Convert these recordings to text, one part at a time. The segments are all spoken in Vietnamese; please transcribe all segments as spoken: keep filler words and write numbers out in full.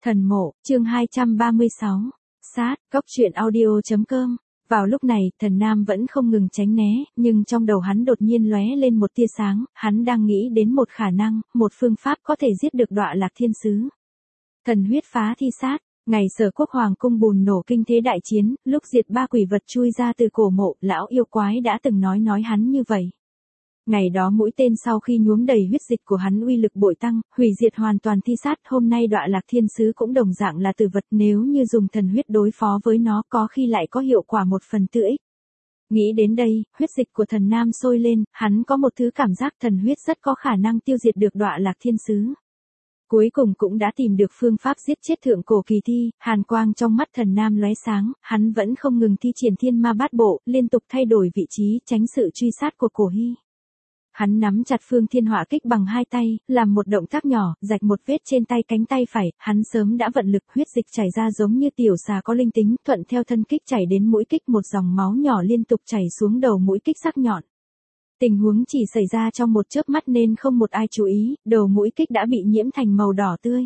Thần mộ, chương hai trăm ba mươi sáu. Sát, góc truyện audio.com. Vào lúc này, thần nam vẫn không ngừng tránh né, nhưng trong đầu hắn đột nhiên lóe lên một tia sáng, hắn đang nghĩ đến một khả năng, một phương pháp có thể giết được Đọa Lạc Thiên Sứ. Thần huyết phá thi sát, ngày Sở Quốc Hoàng cung bùng nổ kinh thế đại chiến, lúc diệt ba quỷ vật chui ra từ cổ mộ, lão yêu quái đã từng nói nói hắn như vậy. Ngày đó mũi tên sau khi nhuốm đầy huyết dịch của hắn uy lực bội tăng, hủy diệt hoàn toàn thi sát, hôm nay Đọa Lạc Thiên Sứ cũng đồng dạng là tử vật, nếu như dùng thần huyết đối phó với nó có khi lại có hiệu quả một phần tư ích. Nghĩ đến đây, huyết dịch của thần nam sôi lên, hắn có một thứ cảm giác thần huyết rất có khả năng tiêu diệt được Đọa Lạc Thiên Sứ. Cuối cùng cũng đã tìm được phương pháp giết chết thượng cổ kỳ thi, hàn quang trong mắt thần nam lóe sáng, hắn vẫn không ngừng thi triển thiên ma bát bộ, liên tục thay đổi vị trí, tránh sự truy sát của cổ hy. Hắn nắm chặt phương thiên hỏa kích bằng hai tay, làm một động tác nhỏ, rạch một vết trên tay cánh tay phải, hắn sớm đã vận lực, huyết dịch chảy ra giống như tiểu xà có linh tính, thuận theo thân kích chảy đến mũi kích, một dòng máu nhỏ liên tục chảy xuống đầu mũi kích sắc nhọn. Tình huống chỉ xảy ra trong một chớp mắt nên không một ai chú ý, đầu mũi kích đã bị nhiễm thành màu đỏ tươi.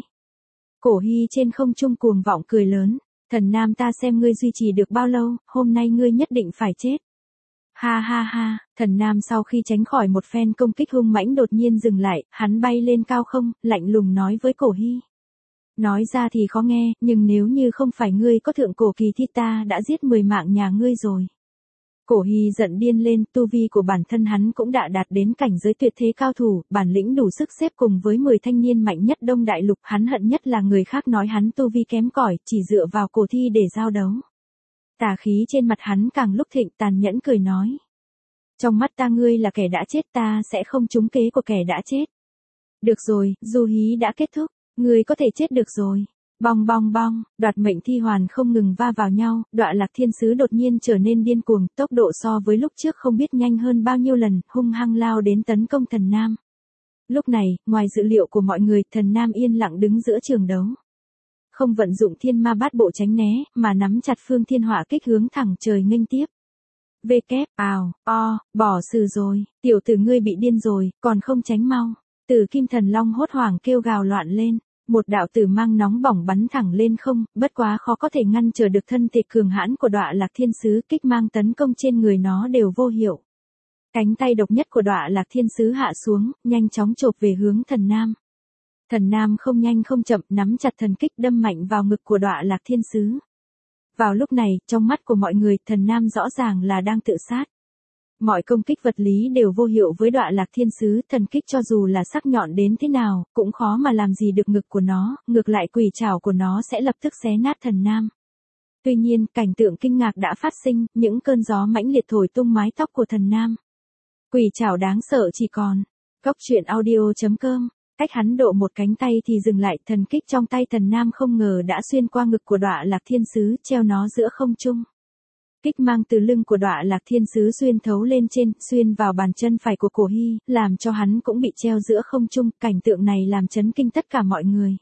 Cổ hy trên không trung cuồng vọng cười lớn, thần nam ta xem ngươi duy trì được bao lâu, hôm nay ngươi nhất định phải chết. Ha ha ha, thần nam sau khi tránh khỏi một phen công kích hung mãnh đột nhiên dừng lại, hắn bay lên cao không, lạnh lùng nói với cổ hy. Nói ra thì khó nghe, nhưng nếu như không phải ngươi có thượng cổ kỳ thi ta đã giết mười mạng nhà ngươi rồi. Cổ hy giận điên lên, tu vi của bản thân hắn cũng đã đạt đến cảnh giới tuyệt thế cao thủ, bản lĩnh đủ sức xếp cùng với mười thanh niên mạnh nhất Đông Đại Lục, hắn hận nhất là người khác nói hắn tu vi kém cỏi, chỉ dựa vào cổ thi để giao đấu. Tà khí trên mặt hắn càng lúc thịnh, tàn nhẫn cười nói. Trong mắt ta ngươi là kẻ đã chết, ta sẽ không trúng kế của kẻ đã chết. Được rồi, du hí đã kết thúc, ngươi có thể chết được rồi. Bong bong bong, đoạt mệnh thi hoàn không ngừng va vào nhau, Đọa Lạc Thiên Sứ đột nhiên trở nên điên cuồng, tốc độ so với lúc trước không biết nhanh hơn bao nhiêu lần, hung hăng lao đến tấn công thần nam. Lúc này, ngoài dự liệu của mọi người, thần nam yên lặng đứng giữa trường đấu. Không vận dụng thiên ma bát bộ tránh né, mà nắm chặt phương thiên hỏa kích hướng thẳng trời nghênh tiếp. Vê kép, ào, o, bỏ sử rồi, tiểu tử ngươi bị điên rồi, còn không tránh mau. Tử Kim Thần Long hốt hoảng kêu gào loạn lên, một đạo tử mang nóng bỏng bắn thẳng lên không, bất quá khó có thể ngăn trở được thân thể cường hãn của Đọa Lạc Thiên Sứ, kích mang tấn công trên người nó đều vô hiệu. Cánh tay độc nhất của Đọa Lạc Thiên Sứ hạ xuống, nhanh chóng chộp về hướng thần nam. Thần nam không nhanh không chậm, nắm chặt thần kích đâm mạnh vào ngực của Đọa Lạc Thiên Sứ. Vào lúc này, trong mắt của mọi người, thần nam rõ ràng là đang tự sát. Mọi công kích vật lý đều vô hiệu với Đọa Lạc Thiên Sứ, thần kích cho dù là sắc nhọn đến thế nào, cũng khó mà làm gì được ngực của nó, ngược lại quỷ trảo của nó sẽ lập tức xé nát thần nam. Tuy nhiên, cảnh tượng kinh ngạc đã phát sinh, những cơn gió mãnh liệt thổi tung mái tóc của thần nam. Quỷ trảo đáng sợ chỉ còn. Góc truyện audio.com. Cách hắn độ một cánh tay thì dừng lại, thần kích trong tay thần nam không ngờ đã xuyên qua ngực của Đọa Lạc Thiên Sứ, treo nó giữa không trung. Kích mang từ lưng của Đọa Lạc Thiên Sứ xuyên thấu lên trên, xuyên vào bàn chân phải của cổ hy, làm cho hắn cũng bị treo giữa không trung, cảnh tượng này làm chấn kinh tất cả mọi người.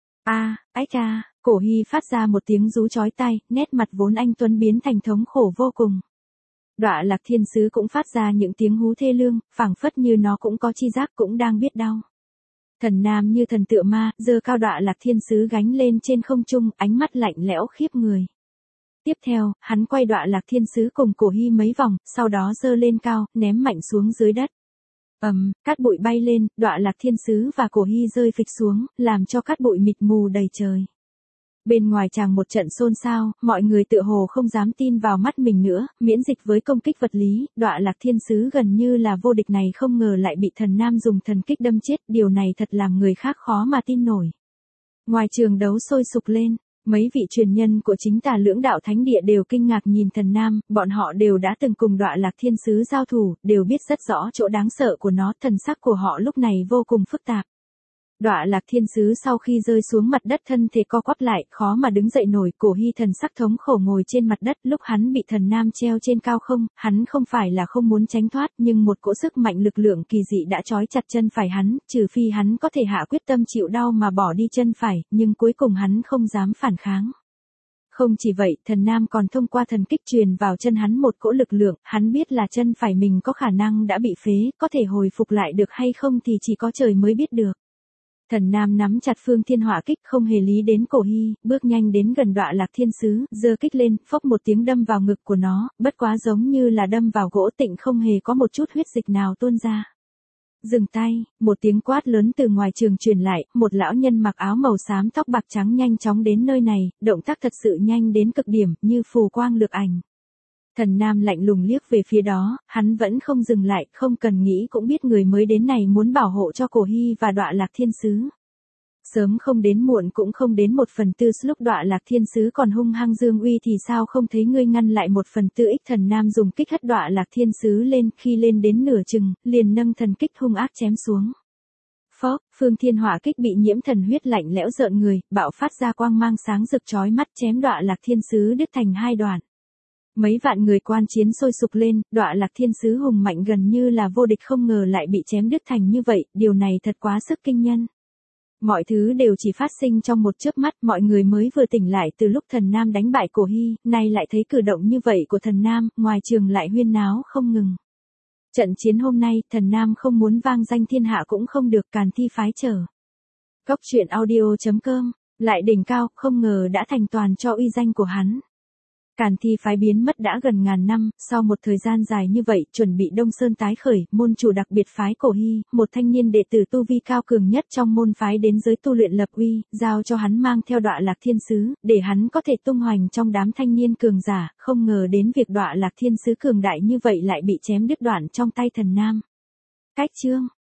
A, ách a, cổ hy phát ra một tiếng rú chói tai, nét mặt vốn anh tuấn biến thành thống khổ vô cùng. Đọa Lạc Thiên Sứ cũng phát ra những tiếng hú thê lương, phảng phất như nó cũng có chi giác, cũng đang biết đau. Thần nam như thần tựa ma, giơ cao Đọa Lạc Thiên Sứ gánh lên trên không trung, ánh mắt lạnh lẽo khiếp người. Tiếp theo, hắn quay Đọa Lạc Thiên Sứ cùng cổ hy mấy vòng, sau đó giơ lên cao, ném mạnh xuống dưới đất. Ầm, um, cát bụi bay lên, Đọa Lạc Thiên Sứ và cổ hy rơi phịch xuống, làm cho cát bụi mịt mù đầy trời. Bên ngoài tràng một trận xôn xao, mọi người tựa hồ không dám tin vào mắt mình nữa, miễn dịch với công kích vật lý, Đọa Lạc Thiên Sứ gần như là vô địch này không ngờ lại bị thần nam dùng thần kích đâm chết, điều này thật làm người khác khó mà tin nổi. Ngoài trường đấu sôi sục lên, mấy vị truyền nhân của chính tà lưỡng đạo thánh địa đều kinh ngạc nhìn thần nam, bọn họ đều đã từng cùng Đọa Lạc Thiên Sứ giao thủ, đều biết rất rõ chỗ đáng sợ của nó, thần sắc của họ lúc này vô cùng phức tạp. Đọa Lạc Thiên Sứ sau khi rơi xuống mặt đất thân thể co quắp lại, khó mà đứng dậy nổi, cổ hy thần sắc thống khổ ngồi trên mặt đất, lúc hắn bị thần nam treo trên cao không, hắn không phải là không muốn tránh thoát, nhưng một cỗ sức mạnh lực lượng kỳ dị đã trói chặt chân phải hắn, trừ phi hắn có thể hạ quyết tâm chịu đau mà bỏ đi chân phải, nhưng cuối cùng hắn không dám phản kháng. Không chỉ vậy, thần nam còn thông qua thần kích truyền vào chân hắn một cỗ lực lượng, hắn biết là chân phải mình có khả năng đã bị phế, có thể hồi phục lại được hay không thì chỉ có trời mới biết được. Thần Nam nắm chặt Phương Thiên Hỏa Kích không hề lý đến Cổ Hy, bước nhanh đến gần Đọa Lạc Thiên Sứ, giơ kích lên, phốc một tiếng đâm vào ngực của nó, bất quá giống như là đâm vào gỗ tịnh không hề có một chút huyết dịch nào tuôn ra. Dừng tay, một tiếng quát lớn từ ngoài trường truyền lại, một lão nhân mặc áo màu xám tóc bạc trắng nhanh chóng đến nơi này, động tác thật sự nhanh đến cực điểm, như phù quang lược ảnh. Thần Nam lạnh lùng liếc về phía đó, hắn vẫn không dừng lại, không cần nghĩ cũng biết người mới đến này muốn bảo hộ cho Cổ Hy và Đọa Lạc Thiên Sứ. Sớm không đến muộn cũng không đến một phần tư, lúc Đọa Lạc Thiên Sứ còn hung hăng dương uy thì sao không thấy ngươi ngăn lại một phần tư ích. Thần Nam dùng kích hất Đọa Lạc Thiên Sứ lên, khi lên đến nửa chừng, liền nâng thần kích hung ác chém xuống. Phốc, Phương Thiên Hỏa Kích bị nhiễm thần huyết lạnh lẽo rợn người, bạo phát ra quang mang sáng rực chói mắt, chém Đọa Lạc Thiên Sứ đứt thành hai đoạn. Mấy vạn người quan chiến sôi sục lên, Đọa Lạc Thiên Sứ hùng mạnh gần như là vô địch không ngờ lại bị chém đứt thành như vậy, điều này thật quá sức kinh nhân. Mọi thứ đều chỉ phát sinh trong một chớp mắt, mọi người mới vừa tỉnh lại từ lúc Thần Nam đánh bại Cổ Hy, nay lại thấy cử động như vậy của Thần Nam, ngoài trường lại huyên náo không ngừng. Trận chiến hôm nay, Thần Nam không muốn vang danh thiên hạ cũng không được, Càn Thi phái trở. Cốc truyện audio chấm com, lại đỉnh cao, không ngờ đã thành toàn cho uy danh của hắn. Càn Thi phái biến mất đã gần ngàn năm, sau một thời gian dài như vậy, chuẩn bị Đông Sơn tái khởi, môn chủ đặc biệt phái Cổ Hy, một thanh niên đệ tử tu vi cao cường nhất trong môn phái đến giới tu luyện lập uy, giao cho hắn mang theo Đọa Lạc Thiên Sứ, để hắn có thể tung hoành trong đám thanh niên cường giả, không ngờ đến việc Đọa Lạc Thiên Sứ cường đại như vậy lại bị chém đứt đoạn trong tay Thần Nam. Cách chương